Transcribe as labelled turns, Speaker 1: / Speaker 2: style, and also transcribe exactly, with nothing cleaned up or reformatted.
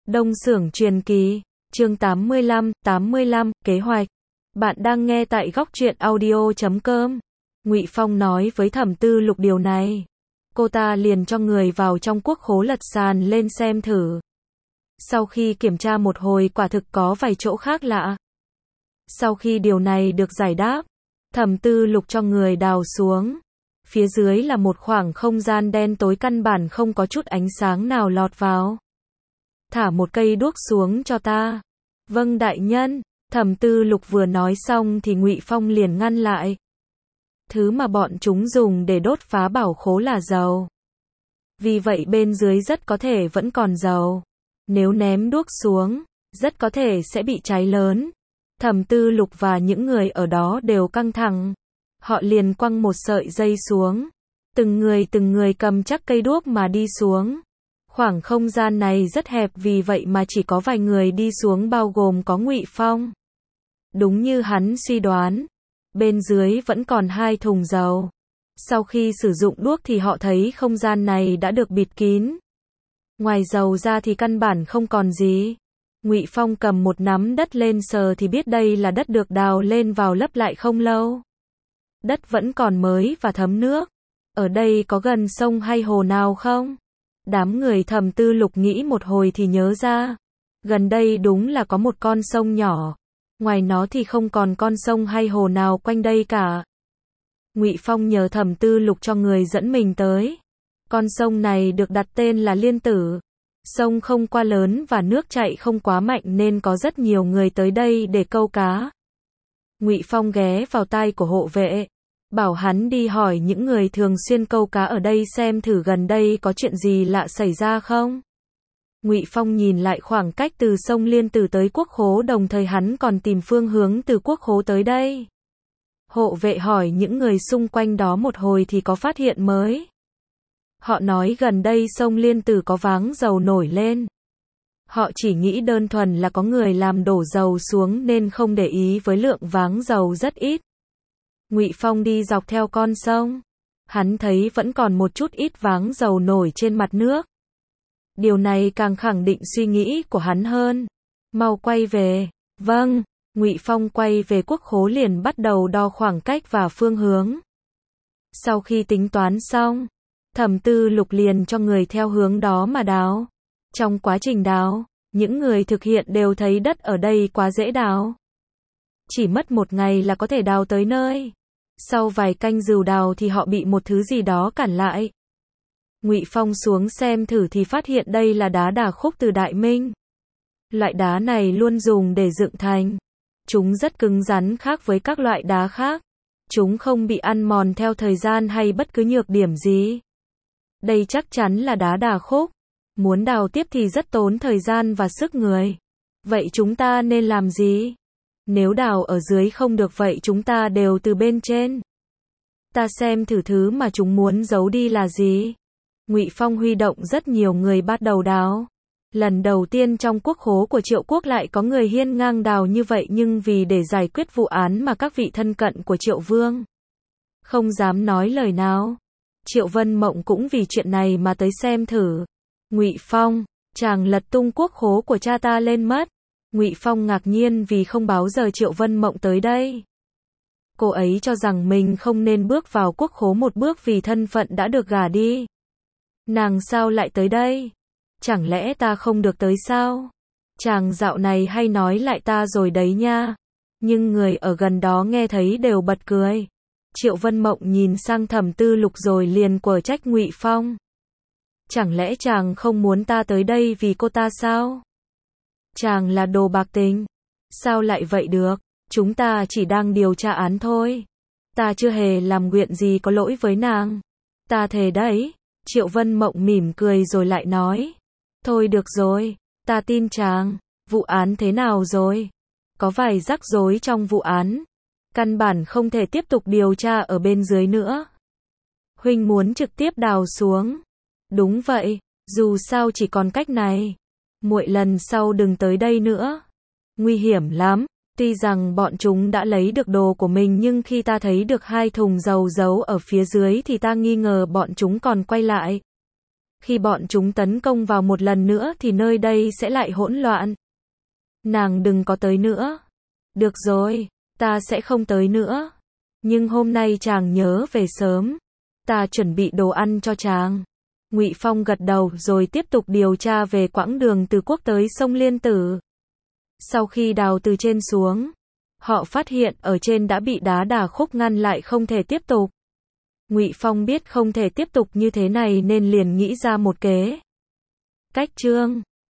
Speaker 1: Đông Xưởng Truyền Kỳ, chương tám mươi lăm, tám mươi lăm, kế hoạch. Bạn đang nghe tại góc truyện audio chấm com. Ngụy Phong nói với Thẩm Tư Lục điều này. Cô ta liền cho người vào trong quốc khố lật sàn lên xem thử. Sau khi kiểm tra một hồi quả thực có vài chỗ khác lạ. Sau khi điều này được giải đáp, Thẩm Tư Lục cho người đào xuống. Phía dưới là một khoảng không gian đen tối căn bản không có chút ánh sáng nào lọt vào. Thả một cây đuốc xuống cho ta. Vâng đại nhân. Thẩm Tư Lục vừa nói xong thì Ngụy Phong liền ngăn lại. Thứ mà bọn chúng dùng để đốt phá bảo khố là dầu. Vì vậy bên dưới rất có thể vẫn còn dầu. Nếu ném đuốc xuống, rất có thể sẽ bị cháy lớn. Thẩm Tư Lục và những người ở đó đều căng thẳng. Họ liền quăng một sợi dây xuống. Từng người từng người cầm chắc cây đuốc mà đi xuống. Khoảng không gian này rất hẹp vì vậy mà chỉ có vài người đi xuống bao gồm có Ngụy Phong. Đúng như hắn suy đoán. Bên dưới vẫn còn hai thùng dầu. Sau khi sử dụng đuốc thì họ thấy không gian này đã được bịt kín. Ngoài dầu ra thì căn bản không còn gì. Ngụy Phong cầm một nắm đất lên sờ thì biết đây là đất được đào lên vào lấp lại không lâu. Đất vẫn còn mới và thấm nước. Ở đây có gần sông hay hồ nào không? Đám người Thẩm Tư Lục nghĩ một hồi thì nhớ ra. Gần đây đúng là có một con sông nhỏ. Ngoài nó thì không còn con sông hay hồ nào quanh đây cả. Ngụy Phong nhờ Thẩm Tư Lục cho người dẫn mình tới. Con sông này được đặt tên là Liên Tử. Sông không quá lớn và nước chảy không quá mạnh nên có rất nhiều người tới đây để câu cá. Ngụy Phong ghé vào tai của hộ vệ, bảo hắn đi hỏi những người thường xuyên câu cá ở đây xem thử gần đây có chuyện gì lạ xảy ra không. Ngụy Phong nhìn lại khoảng cách từ sông Liên Tử tới quốc khố, đồng thời hắn còn tìm phương hướng từ quốc khố tới đây. Hộ vệ hỏi những người xung quanh đó một hồi thì có phát hiện mới. Họ nói gần đây sông Liên Tử có váng dầu nổi lên. Họ chỉ nghĩ đơn thuần là có người làm đổ dầu xuống nên không để ý với lượng váng dầu rất ít. Ngụy Phong đi dọc theo con sông. Hắn thấy vẫn còn một chút ít váng dầu nổi trên mặt nước. Điều này càng khẳng định suy nghĩ của hắn hơn. Mau quay về. Vâng. Ngụy Phong quay về quốc khố liền bắt đầu đo khoảng cách và phương hướng. Sau khi tính toán xong, Thẩm Tư Lục liền cho người theo hướng đó mà đào. Trong quá trình đào, những người thực hiện đều thấy đất ở đây quá dễ đào. Chỉ mất một ngày là có thể đào tới nơi. Sau vài canh rừu đào thì họ bị một thứ gì đó cản lại. Ngụy Phong xuống xem thử thì phát hiện đây là đá đà khúc từ Đại Minh. Loại đá này luôn dùng để dựng thành. Chúng rất cứng rắn khác với các loại đá khác. Chúng không bị ăn mòn theo thời gian hay bất cứ nhược điểm gì. Đây chắc chắn là đá đà khúc. Muốn đào tiếp thì rất tốn thời gian và sức người. Vậy chúng ta nên làm gì? Nếu đào ở dưới không được vậy chúng ta đều từ bên trên. Ta xem thử thứ mà chúng muốn giấu đi là gì. Ngụy Phong huy động rất nhiều người bắt đầu đào. Lần đầu tiên trong quốc khố của Triệu Quốc lại có người hiên ngang đào như vậy, nhưng vì để giải quyết vụ án mà các vị thân cận của Triệu Vương không dám nói lời nào. Triệu Vân Mộng cũng vì chuyện này mà tới xem thử. Ngụy Phong, chàng lật tung quốc khố của cha ta lên mất. Ngụy Phong ngạc nhiên vì không báo giờ Triệu Vân Mộng tới đây. Cô ấy cho rằng mình không nên bước vào quốc khố một bước vì thân phận đã được gả đi. Nàng sao lại tới đây? Chẳng lẽ ta không được tới sao? Chàng dạo này hay nói lại ta rồi đấy nha. Nhưng người ở gần đó nghe thấy đều bật cười. Triệu Vân Mộng nhìn sang Thẩm Tư Lục rồi liền quở trách Ngụy Phong. Chẳng lẽ chàng không muốn ta tới đây vì cô ta sao? Chàng là đồ bạc tình. Sao lại vậy được? Chúng ta chỉ đang điều tra án thôi. Ta chưa hề làm chuyện gì có lỗi với nàng. Ta thề đấy. Triệu Vân Mộng mỉm cười rồi lại nói. Thôi được rồi, ta tin chàng. Vụ án thế nào rồi? Có vài rắc rối trong vụ án. Căn bản không thể tiếp tục điều tra ở bên dưới nữa. Huynh muốn trực tiếp đào xuống. Đúng vậy, dù sao chỉ còn cách này. Muội lần sau đừng tới đây nữa. Nguy hiểm lắm. Tuy rằng bọn chúng đã lấy được đồ của mình nhưng khi ta thấy được hai thùng dầu giấu ở phía dưới thì ta nghi ngờ bọn chúng còn quay lại. Khi bọn chúng tấn công vào một lần nữa thì nơi đây sẽ lại hỗn loạn. Nàng đừng có tới nữa. Được rồi, ta sẽ không tới nữa. Nhưng hôm nay chàng nhớ về sớm. Ta chuẩn bị đồ ăn cho chàng. Ngụy Phong gật đầu rồi tiếp tục điều tra về quãng đường từ quốc tới sông Liên Tử. Sau khi đào từ trên xuống, họ phát hiện ở trên đã bị đá đà khúc ngăn lại không thể tiếp tục. Ngụy Phong biết không thể tiếp tục như thế này nên liền nghĩ ra một kế. Cách trương.